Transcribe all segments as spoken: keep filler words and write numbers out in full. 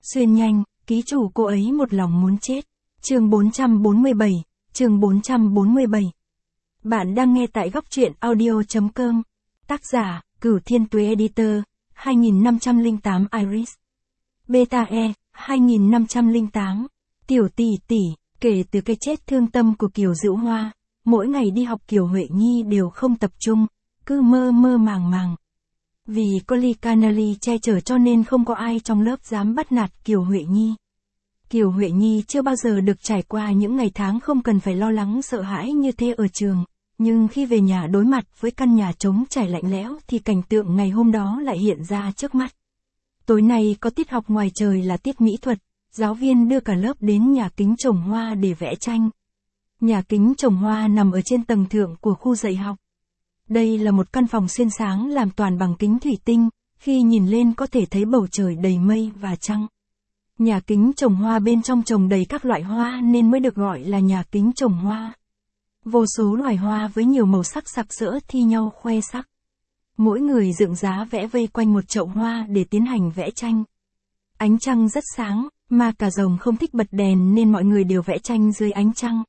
Xuyên nhanh, ký chủ cô ấy một lòng muốn chết. Chương bốn trăm bốn mươi bảy, chương bốn trăm bốn mươi bảy. Bạn đang nghe tại góc truyện audio chấm com. Tác giả, Cửu Thiên Tuế Editor, hai nghìn năm trăm lẻ tám Iris. Beta E, hai nghìn năm trăm lẻ tám. Tiểu tỷ tỷ, kể từ cái chết thương tâm của Kiều Dữu Hoa, mỗi ngày đi học Kiều Huệ Nhi đều không tập trung, cứ mơ mơ màng màng. Vì có Lee Canali che chở cho nên không có ai trong lớp dám bắt nạt Kiều Huệ Nhi. Kiều Huệ Nhi chưa bao giờ được trải qua những ngày tháng không cần phải lo lắng sợ hãi như thế ở trường, nhưng khi về nhà đối mặt với căn nhà trống trải lạnh lẽo thì cảnh tượng ngày hôm đó lại hiện ra trước mắt. Tối nay có tiết học ngoài trời là tiết mỹ thuật, giáo viên đưa cả lớp đến nhà kính trồng hoa để vẽ tranh. Nhà kính trồng hoa nằm ở trên tầng thượng của khu dạy học. Đây là một căn phòng xuyên sáng làm toàn bằng kính thủy tinh, khi nhìn lên có thể thấy bầu trời đầy mây và trăng. Nhà kính trồng hoa bên trong trồng đầy các loại hoa nên mới được gọi là nhà kính trồng hoa. Vô số loài hoa với nhiều màu sắc sặc sỡ thi nhau khoe sắc. Mỗi người dựng giá vẽ vây quanh một chậu hoa để tiến hành vẽ tranh. Ánh trăng rất sáng, Ma Cà Rồng không thích bật đèn nên mọi người đều vẽ tranh dưới ánh trăng.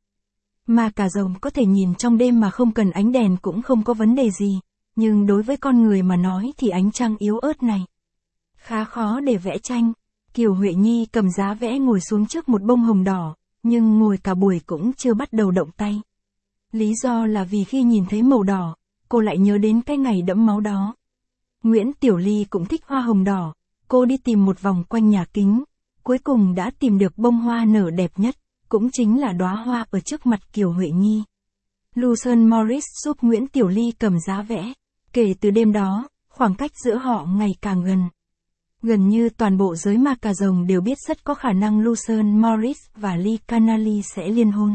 Ma Cà Rồng có thể nhìn trong đêm mà không cần ánh đèn cũng không có vấn đề gì, nhưng đối với con người mà nói thì ánh trăng yếu ớt này khá khó để vẽ tranh. Kiều Huệ Nhi cầm giá vẽ ngồi xuống trước một bông hồng đỏ, nhưng ngồi cả buổi cũng chưa bắt đầu động tay. Lý do là vì khi nhìn thấy màu đỏ, cô lại nhớ đến cái ngày đẫm máu đó. Nguyễn Tiểu Ly cũng thích hoa hồng đỏ, cô đi tìm một vòng quanh nhà kính, cuối cùng đã tìm được bông hoa nở đẹp nhất, cũng chính là đóa hoa ở trước mặt Kiều Huệ Nhi. Lucien Morris giúp Nguyễn Tiểu Ly cầm giá vẽ. Kể từ đêm đó, khoảng cách giữa họ ngày càng gần. Gần như toàn bộ giới Ma Cà Rồng đều biết rất có khả năng Lucien Morris và Lee Canali sẽ liên hôn.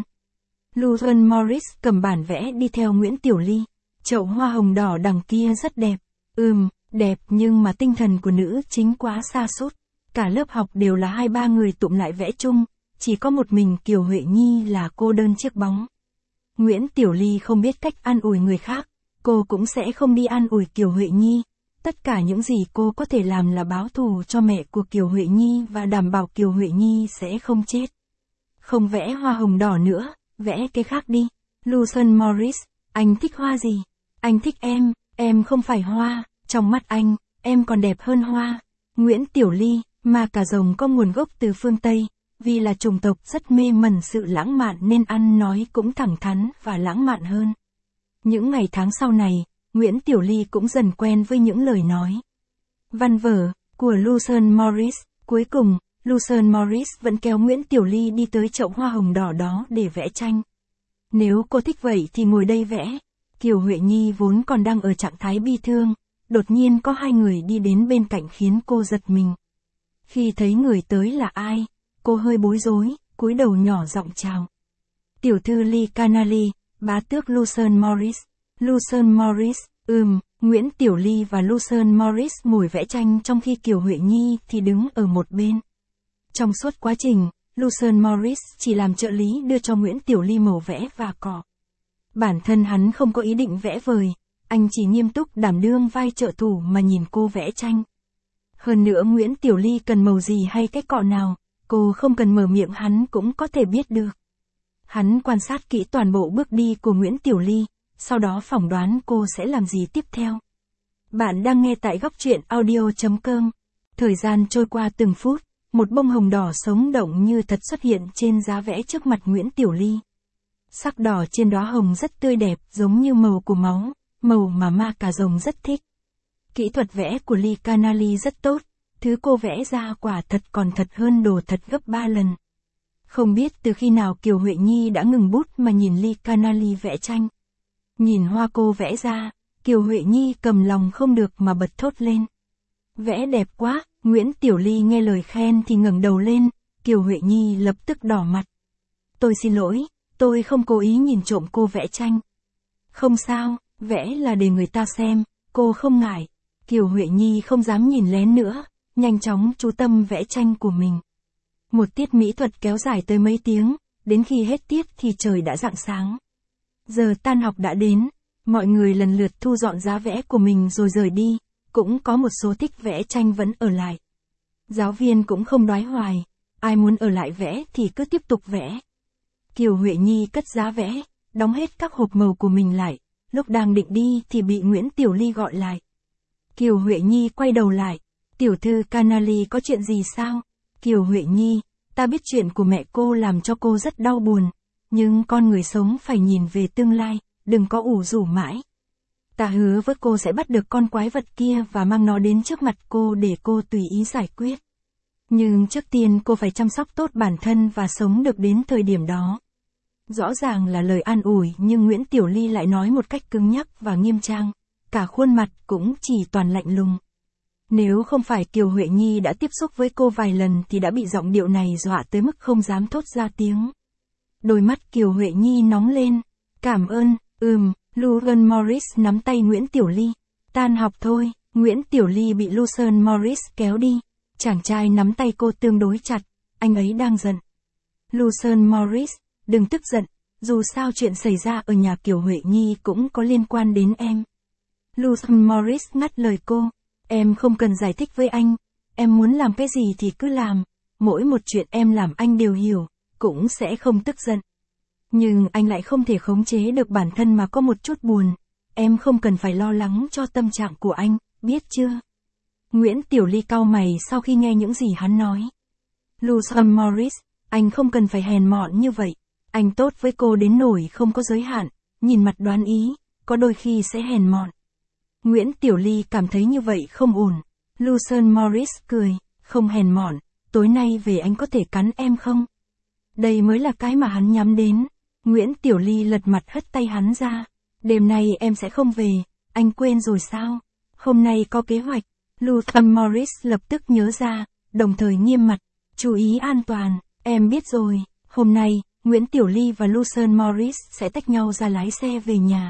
Lucien Morris cầm bản vẽ đi theo Nguyễn Tiểu Ly. Chậu hoa hồng đỏ đằng kia rất đẹp. Ừm, đẹp nhưng mà tinh thần của nữ chính quá sa sút. Cả lớp học đều là hai ba người tụm lại vẽ chung, chỉ có một mình Kiều Huệ Nhi là cô đơn chiếc bóng. Nguyễn Tiểu Ly không biết cách an ủi người khác, cô cũng sẽ không đi an ủi Kiều Huệ Nhi. Tất cả những gì cô có thể làm là báo thù cho mẹ của Kiều Huệ Nhi và đảm bảo Kiều Huệ Nhi sẽ không chết. Không vẽ hoa hồng đỏ nữa, vẽ cái khác đi. Lucien Morris, anh thích hoa gì? Anh thích em, em không phải hoa, trong mắt anh, em còn đẹp hơn hoa. Nguyễn Tiểu Ly, Ma Cà Rồng có nguồn gốc từ phương Tây, vì là chủng tộc rất mê mẩn sự lãng mạn nên ăn nói cũng thẳng thắn và lãng mạn hơn. Những ngày tháng sau này, Nguyễn Tiểu Ly cũng dần quen với những lời nói văn vở của Lucien Morris. Cuối cùng, Lucien Morris vẫn kéo Nguyễn Tiểu Ly đi tới chậu hoa hồng đỏ đó để vẽ tranh. Nếu cô thích vậy thì ngồi đây vẽ. Kiều Huệ Nhi vốn còn đang ở trạng thái bi thương, đột nhiên có hai người đi đến bên cạnh khiến cô giật mình. Khi thấy người tới là ai, cô hơi bối rối, cúi đầu nhỏ giọng chào. Tiểu thư Lee Canali, bá tước Lucien Morris. Lucien Morris, ừm, Nguyễn Tiểu Ly và Lucien Morris ngồi vẽ tranh trong khi Kiều Huệ Nhi thì đứng ở một bên. Trong suốt quá trình, Lucien Morris chỉ làm trợ lý đưa cho Nguyễn Tiểu Ly màu vẽ và cọ. Bản thân hắn không có ý định vẽ vời, anh chỉ nghiêm túc đảm đương vai trợ thủ mà nhìn cô vẽ tranh. Hơn nữa Nguyễn Tiểu Ly cần màu gì hay cái cọ nào, cô không cần mở miệng hắn cũng có thể biết được. Hắn quan sát kỹ toàn bộ bước đi của Nguyễn Tiểu Ly, sau đó phỏng đoán cô sẽ làm gì tiếp theo. Bạn đang nghe tại góc truyện audio chấm com. Thời gian trôi qua từng phút, một bông hồng đỏ sống động như thật xuất hiện trên giá vẽ trước mặt Nguyễn Tiểu Ly. Sắc đỏ trên đóa hồng rất tươi đẹp, giống như màu của máu, màu mà Ma Cà Rồng rất thích. Kỹ thuật vẽ của Lee Canali rất tốt, thứ cô vẽ ra quả thật còn thật hơn đồ thật gấp ba lần. Không biết từ khi nào Kiều Huệ Nhi đã ngừng bút mà nhìn Lee Canali vẽ tranh. Nhìn hoa cô vẽ ra, Kiều Huệ Nhi cầm lòng không được mà bật thốt lên. Vẽ đẹp quá. Nguyễn Tiểu Ly nghe lời khen thì ngẩng đầu lên, Kiều Huệ Nhi lập tức đỏ mặt. Tôi xin lỗi, tôi không cố ý nhìn trộm cô vẽ tranh. Không sao, vẽ là để người ta xem, cô không ngại. Kiều Huệ Nhi không dám nhìn lén nữa, nhanh chóng chú tâm vẽ tranh của mình. Một tiết mỹ thuật kéo dài tới mấy tiếng, đến khi hết tiết thì trời đã rạng sáng. Giờ tan học đã đến, mọi người lần lượt thu dọn giá vẽ của mình rồi rời đi, cũng có một số thích vẽ tranh vẫn ở lại. Giáo viên cũng không đoái hoài, ai muốn ở lại vẽ thì cứ tiếp tục vẽ. Kiều Huệ Nhi cất giá vẽ, đóng hết các hộp màu của mình lại, lúc đang định đi thì bị Nguyễn Tiểu Ly gọi lại. Kiều Huệ Nhi quay đầu lại, tiểu thư Canali có chuyện gì sao? Kiều Huệ Nhi, ta biết chuyện của mẹ cô làm cho cô rất đau buồn, nhưng con người sống phải nhìn về tương lai, đừng có ủ rũ mãi. Ta hứa với cô sẽ bắt được con quái vật kia và mang nó đến trước mặt cô để cô tùy ý giải quyết. Nhưng trước tiên cô phải chăm sóc tốt bản thân và sống được đến thời điểm đó. Rõ ràng là lời an ủi nhưng Nguyễn Tiểu Ly lại nói một cách cứng nhắc và nghiêm trang, cả khuôn mặt cũng chỉ toàn lạnh lùng. Nếu không phải Kiều Huệ Nhi đã tiếp xúc với cô vài lần thì đã bị giọng điệu này dọa tới mức không dám thốt ra tiếng. Đôi mắt Kiều Huệ Nhi nóng lên. Cảm ơn, ừm, Lucian Morris nắm tay Nguyễn Tiểu Ly. Tan học thôi, Nguyễn Tiểu Ly bị Lucian Morris kéo đi. Chàng trai nắm tay cô tương đối chặt, anh ấy đang giận. Lucian Morris, đừng tức giận, dù sao chuyện xảy ra ở nhà Kiều Huệ Nhi cũng có liên quan đến em. Lucian Morris ngắt lời cô, em không cần giải thích với anh, em muốn làm cái gì thì cứ làm, mỗi một chuyện em làm anh đều hiểu, cũng sẽ không tức giận. Nhưng anh lại không thể khống chế được bản thân mà có một chút buồn, em không cần phải lo lắng cho tâm trạng của anh, biết chưa? Nguyễn Tiểu Ly cau mày sau khi nghe những gì hắn nói. Lucian Morris, anh không cần phải hèn mọn như vậy, anh tốt với cô đến nỗi không có giới hạn, nhìn mặt đoán ý, có đôi khi sẽ hèn mọn. Nguyễn Tiểu Ly cảm thấy như vậy không ổn. Lucian Morris cười, không hèn mọn, tối nay về anh có thể cắn em không? Đây mới là cái mà hắn nhắm đến. Nguyễn Tiểu Ly lật mặt hất tay hắn ra. Đêm nay em sẽ không về, anh quên rồi sao? Hôm nay có kế hoạch. Lucian Morris lập tức nhớ ra, đồng thời nghiêm mặt, chú ý an toàn, em biết rồi. Hôm nay, Nguyễn Tiểu Ly và Lucian Morris sẽ tách nhau ra lái xe về nhà.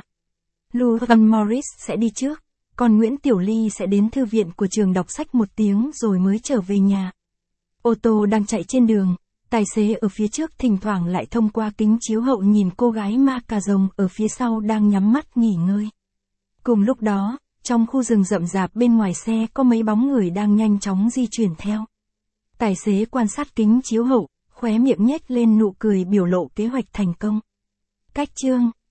Lucian Morris sẽ đi trước, còn Nguyễn Tiểu Ly sẽ đến thư viện của trường đọc sách một tiếng rồi mới trở về nhà. Ô tô đang chạy trên đường, tài xế ở phía trước thỉnh thoảng lại thông qua kính chiếu hậu nhìn cô gái ma cà rồng ở phía sau đang nhắm mắt nghỉ ngơi. Cùng lúc đó, trong khu rừng rậm rạp bên ngoài xe có mấy bóng người đang nhanh chóng di chuyển theo. Tài xế quan sát kính chiếu hậu, khóe miệng nhếch lên nụ cười biểu lộ kế hoạch thành công. Cách chương